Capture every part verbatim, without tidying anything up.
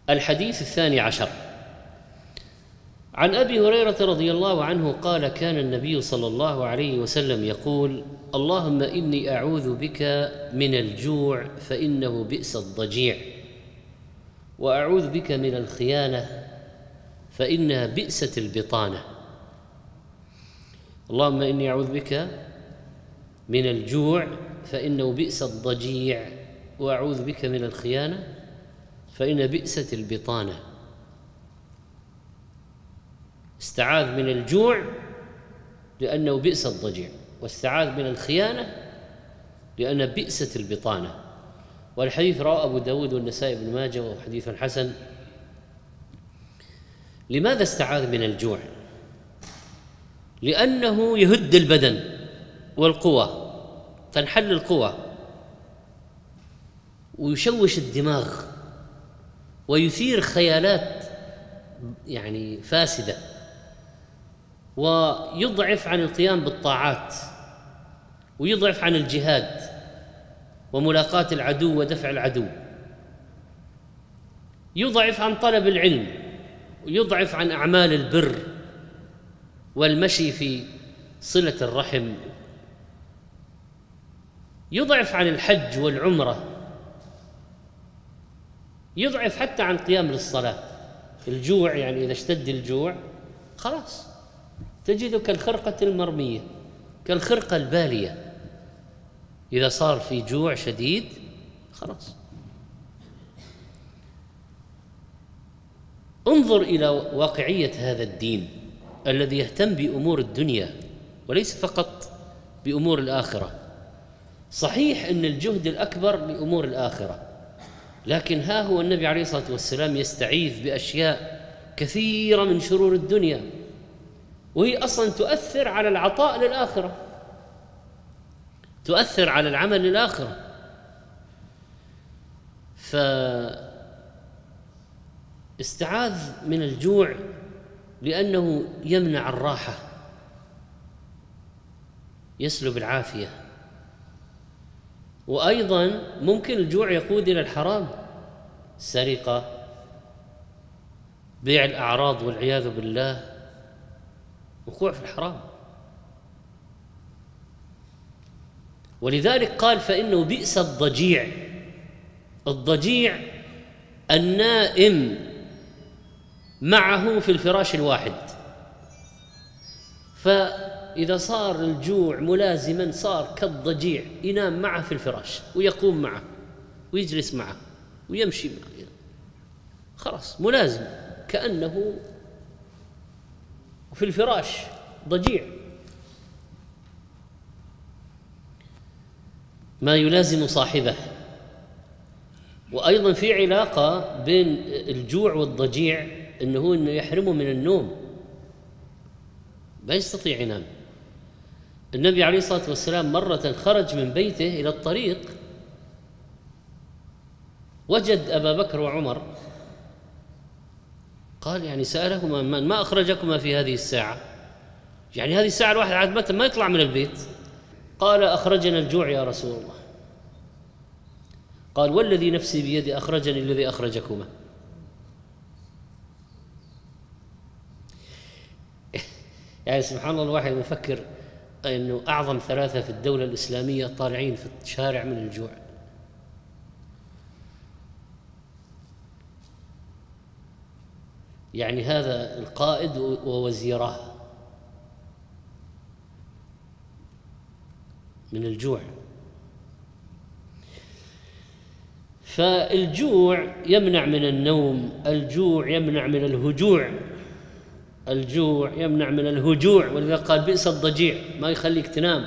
الحديث الثاني عشر عن أبي هريرة رضي الله عنه قال: كان النبي صلى الله عليه وسلم يقول: اللهم إني أعوذ بك من الجوع فإنه بئس الضجيع، وأعوذ بك من الخيانة فإنها بئست البطانة. اللهم إني أعوذ بك من الجوع فإنه بئس الضجيع، وأعوذ بك من الخيانة فإن بئست البطانة. استعاذ من الجوع لأنه بئس الضجيع، واستعاذ من الخيانة لأن بئست البطانة. والحديث رواه أبو داود والنسائي بن ماجه وهو حديث حسن. لماذا استعاذ من الجوع؟ لأنه يهد البدن والقوى، تنحل القوى ويشوش الدماغ ويثير خيالات يعني فاسدة، ويضعف عن القيام بالطاعات، ويضعف عن الجهاد وملاقاة العدو ودفع العدو، يضعف عن طلب العلم، ويضعف عن أعمال البر والمشي في صلة الرحم، يضعف عن الحج والعمرة، يضعف حتى عن قيام للصلاة. الجوع يعني إذا اشتد الجوع خلاص تجده كالخرقة المرمية، كالخرقة البالية. إذا صار في جوع شديد خلاص. انظر إلى واقعية هذا الدين الذي يهتم بأمور الدنيا وليس فقط بأمور الآخرة. صحيح أن الجهد الأكبر لأمور الآخرة، لكن ها هو النبي عليه الصلاة والسلام يستعيذ بأشياء كثيرة من شرور الدنيا، وهي أصلاً تؤثر على العطاء للآخرة، تؤثر على العمل للآخرة. فاستعاذ من الجوع لأنه يمنع الراحة، يسلب العافية. وأيضاً ممكن الجوع يقود إلى الحرام، سرقة، بيع الأعراض والعياذ بالله، وقوع في الحرام. ولذلك قال: فإنه بئس الضجيع. الضجيع النائم معه في الفراش الواحد، فإذا صار الجوع ملازما صار كالضجيع، ينام معه في الفراش ويقوم معه ويجلس معه ويمشي معه، خلاص ملازم، كأنه في الفراش ضجيع. ما يلازم صاحبه. وأيضا في علاقة بين الجوع والضجيع، إنه إنه يحرمه من النوم، ما يستطيع ينام. النبي عليه الصلاة والسلام مرة خرج من بيته إلى الطريق، وجد أبا بكر وعمر، قال يعني سألهما: من ما أخرجكما في هذه الساعة؟ يعني هذه الساعة الواحد عادة ما يطلع من البيت. قال: أخرجنا الجوع يا رسول الله. قال: والذي نفسي بيدي أخرجني الذي أخرجكما. يعني سبحان الله، الواحد يفكر أنه أعظم ثلاثة في الدولة الإسلامية طالعين في الشارع من الجوع. يعني هذا القائد ووزيراه من الجوع. فالجوع يمنع من النوم، الجوع يمنع من الهجوع، الجوع يمنع من الهجوع، ولذا قال بئس الضجيع، ما يخليك تنام.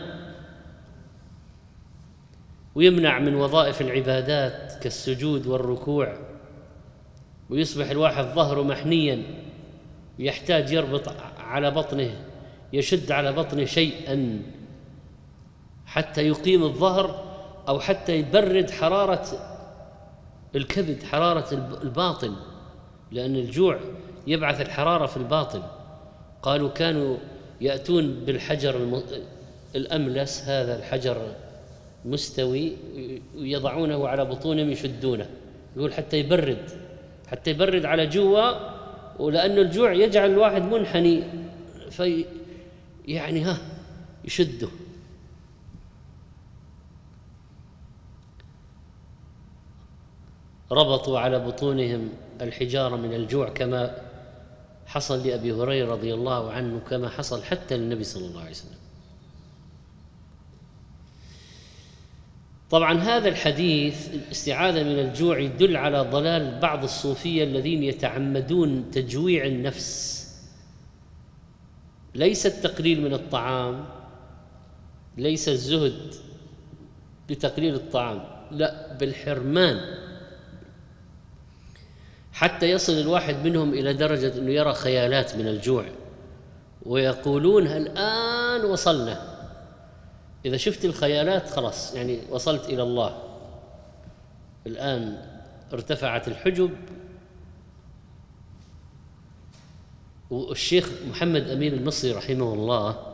ويمنع من وظائف العبادات كالسجود والركوع، ويصبح الواحد ظهره محنيا، يحتاج يربط على بطنه، يشد على بطنه شيئا حتى يقيم الظهر، أو حتى يبرد حرارة الكبد، حرارة الباطن، لأن الجوع يبعث الحرارة في الباطن. قالوا كانوا يأتون بالحجر الأملس، هذا الحجر مستوي، ويضعونه على بطونهم يشدونه، يقول حتى يبرد حتى يبرد على جوا، ولأن الجوع يجعل الواحد منحني في يعني ها يشده. ربطوا على بطونهم الحجارة من الجوع كما حصل لأبي هريرة رضي الله عنه، كما حصل حتى للنبي صلى الله عليه وسلم. طبعا هذا الحديث الاستعاذة من الجوع يدل على ضلال بعض الصوفية الذين يتعمدون تجويع النفس، ليس التقليل من الطعام، ليس الزهد بتقليل الطعام، لا، بالحرمان، حتى يصل الواحد منهم إلى درجة أنه يرى خيالات من الجوع ويقولون الآن وصلنا. إذا شفت الخيالات خلاص يعني وصلت إلى الله، الآن ارتفعت الحجب. والشيخ محمد أمين المصري رحمه الله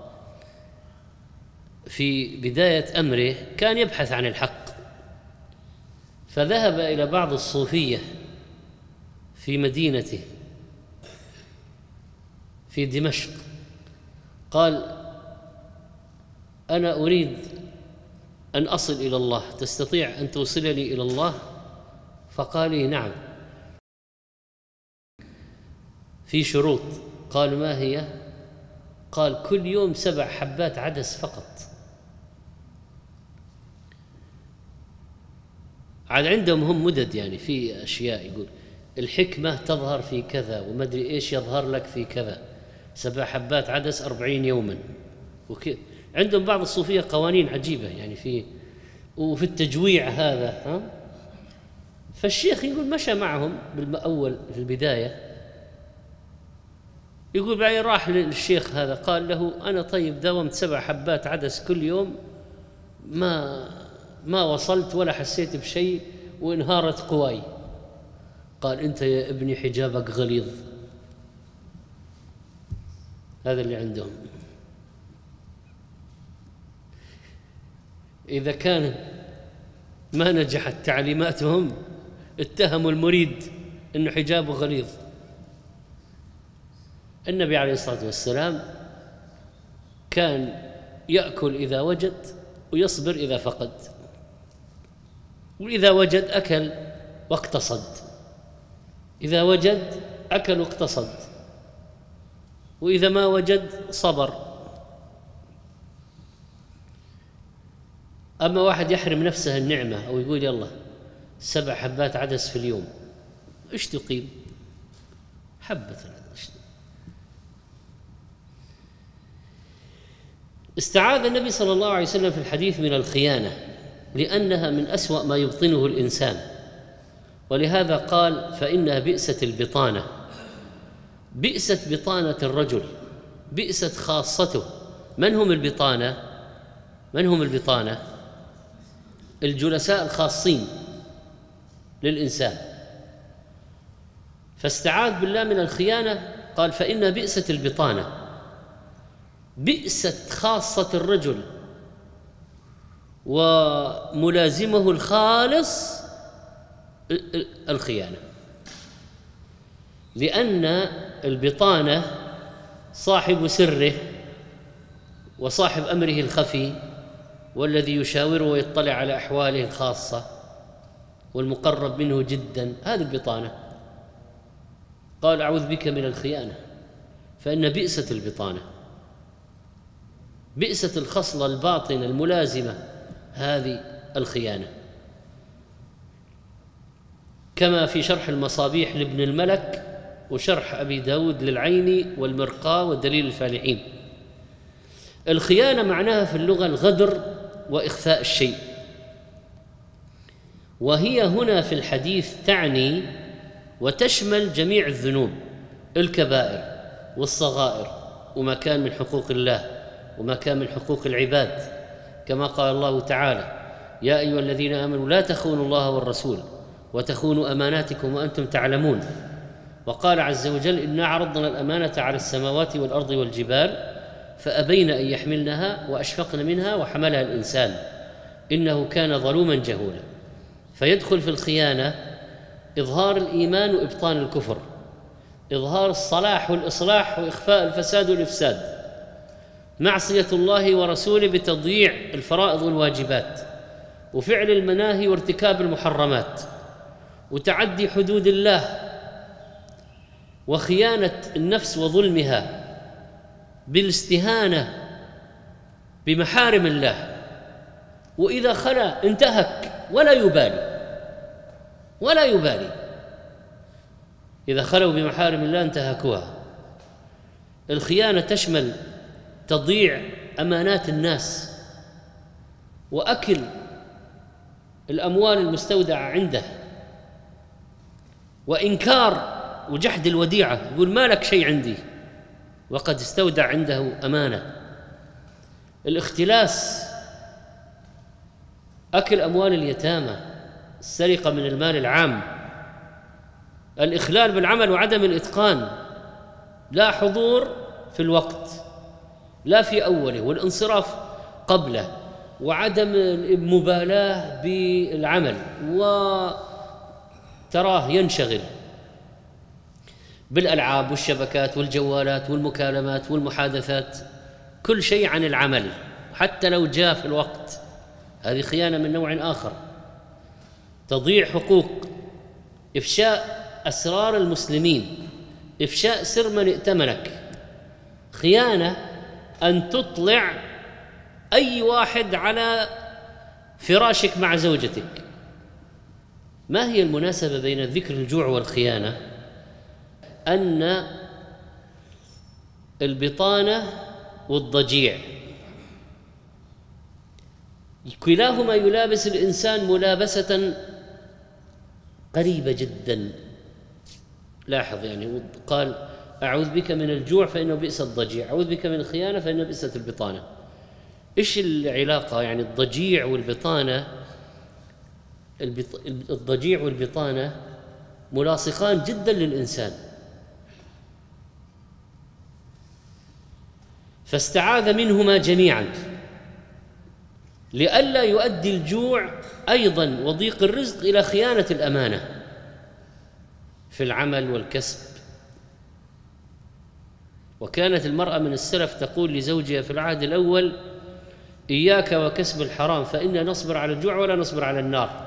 في بداية أمره كان يبحث عن الحق، فذهب إلى بعض الصوفية في مدينته في دمشق، قال أنا أريد أن أصل إلى الله، تستطيع أن توصلني إلى الله؟ فقال لي نعم، في شروط. قال ما هي؟ قال كل يوم سبع حبات عدس فقط. عاد عندهم هم مدد، يعني في أشياء يقول الحكمة تظهر في كذا وما أدري إيش يظهر لك في كذا، سبع حبات عدس أربعين يوما وكذا. عندهم بعض الصوفية قوانين عجيبة يعني في وفي التجويع هذا ها. فالشيخ يقول مشى معهم بالأول في البداية، يقول بعدين راح للشيخ هذا قال له أنا طيب داومت سبع حبات عدس كل يوم ما ما وصلت ولا حسيت بشيء وانهارت قواي. قال أنت يا ابني حجابك غليظ. هذا اللي عندهم. إذا كان ما نجحت تعليماتهم اتهموا المريد أنه حجابه غليظ. النبي عليه الصلاة والسلام كان يأكل إذا وجد ويصبر إذا فقد، وإذا وجد أكل واقتصد، إذا وجد أكل واقتصد، وإذا ما وجد صبر. أما واحد يحرم نفسه النعمة أو يقول يلا سبع حبات عدس في اليوم، إيش تقيم؟ حبة. استعاذ النبي صلى الله عليه وسلم في الحديث من الخيانة لأنها من أسوأ ما يبطنه الإنسان، ولهذا قال فإنها بئست البطانة. بئست بطانة الرجل، بئست خاصته. من هم البطانة؟ من هم البطانة؟ الجلساء الخاصين للإنسان. فاستعاذ بالله من الخيانة، قال فإنها بئست البطانة، بئست خاصة الرجل وملازمه الخالص الخيانة، لأن البطانة صاحب سره وصاحب أمره الخفي والذي يشاوره ويطلع على أحواله الخاصة والمقرب منه جدا، هذه البطانة. قال أعوذ بك من الخيانة، فإن بئست البطانة، بئست الخصلة الباطنة الملازمة هذه الخيانة. كما في شرح المصابيح لابن الملك وشرح أبي داود للعيني والمرقاة ودليل الفالحين. الخيانة معناها في اللغة الغدر وإخفاء الشيء، وهي هنا في الحديث تعني وتشمل جميع الذنوب، الكبائر والصغائر، وما كان من حقوق الله وما كان من حقوق العباد، كما قال الله تعالى يا أيها الذين آمنوا لا تخونوا الله والرسول وتخونوا أماناتكم وأنتم تعلمون. وقال عز وجل إنا عرضنا الأمانة على السماوات والأرض والجبال فأبين أن يحملنها وأشفقن منها وحملها الإنسان إنه كان ظلوما جهولا. فيدخل في الخيانة إظهار الإيمان وإبطان الكفر، إظهار الصلاح والإصلاح وإخفاء الفساد والإفساد، معصية الله ورسوله بتضييع الفرائض والواجبات، وفعل المناهي وارتكاب المحرمات، وتعدي حدود الله، وخيانة النفس وظلمها بالاستهانة بمحارم الله، وإذا خلا انتهك ولا يبالي ولا يبالي إذا خلوا بمحارم الله انتهكوها. الخيانة تشمل تضييع أمانات الناس وأكل الأموال المستودعة عنده، وإنكار وجحد الوديعة، يقول ما لك شيء عندي وقد استودع عنده أمانة. الاختلاس، أكل أموال اليتامى، السرقة من المال العام، الإخلال بالعمل وعدم الإتقان، لا حضور في الوقت لا في أوله، والانصراف قبله، وعدم المبالاة بالعمل، وتراه ينشغل بالألعاب والشبكات والجوالات والمكالمات والمحادثات، كل شيء عن العمل حتى لو جاء في الوقت. هذه خيانة من نوع آخر. تضييع حقوق، إفشاء أسرار المسلمين، إفشاء سر من ائتمنك. خيانة أن تطلع أي واحد على فراشك مع زوجتك. ما هي المناسبة بين ذكر الجوع والخيانة؟ أن البطانة والضجيع كلاهما يلابس الإنسان ملابسة قريبة جدا. لاحظ، يعني قال أعوذ بك من الجوع فإنه بئس الضجيع، أعوذ بك من الخيانة فإنه بئست البطانة. إيش العلاقة؟ يعني الضجيع والبطانة، الضجيع والبطانة ملاصقان جدا للإنسان، فاستعاذ منهما جميعا لئلا يؤدي الجوع أيضا وضيق الرزق إلى خيانة الأمانة في العمل والكسب. وكانت المرأة من السلف تقول لزوجها في العهد الأول: إياك وكسب الحرام فإنا نصبر على الجوع ولا نصبر على النار.